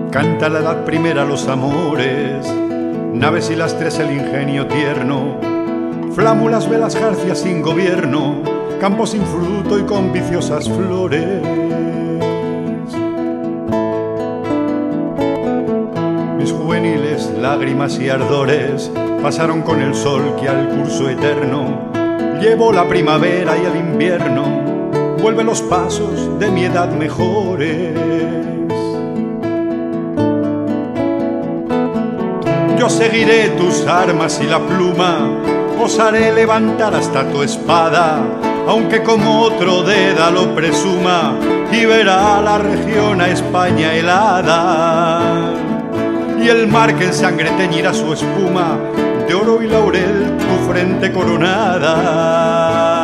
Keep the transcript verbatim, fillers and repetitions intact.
Canta la edad primera los amores, naves y lastres el ingenio tierno, flámulas, velas, jarcias sin gobierno, campos sin fruto y con viciosas flores. Mis juveniles lágrimas y ardores pasaron con el sol que al curso eterno llevó la primavera y el invierno, vuelve los pasos de mi edad mejores. Yo seguiré tus armas y la pluma, osaré levantar hasta tu espada, aunque como otro dédalo presuma, y verá la región a España helada. Y el mar que en sangre teñirá su espuma, de oro y laurel tu frente coronada.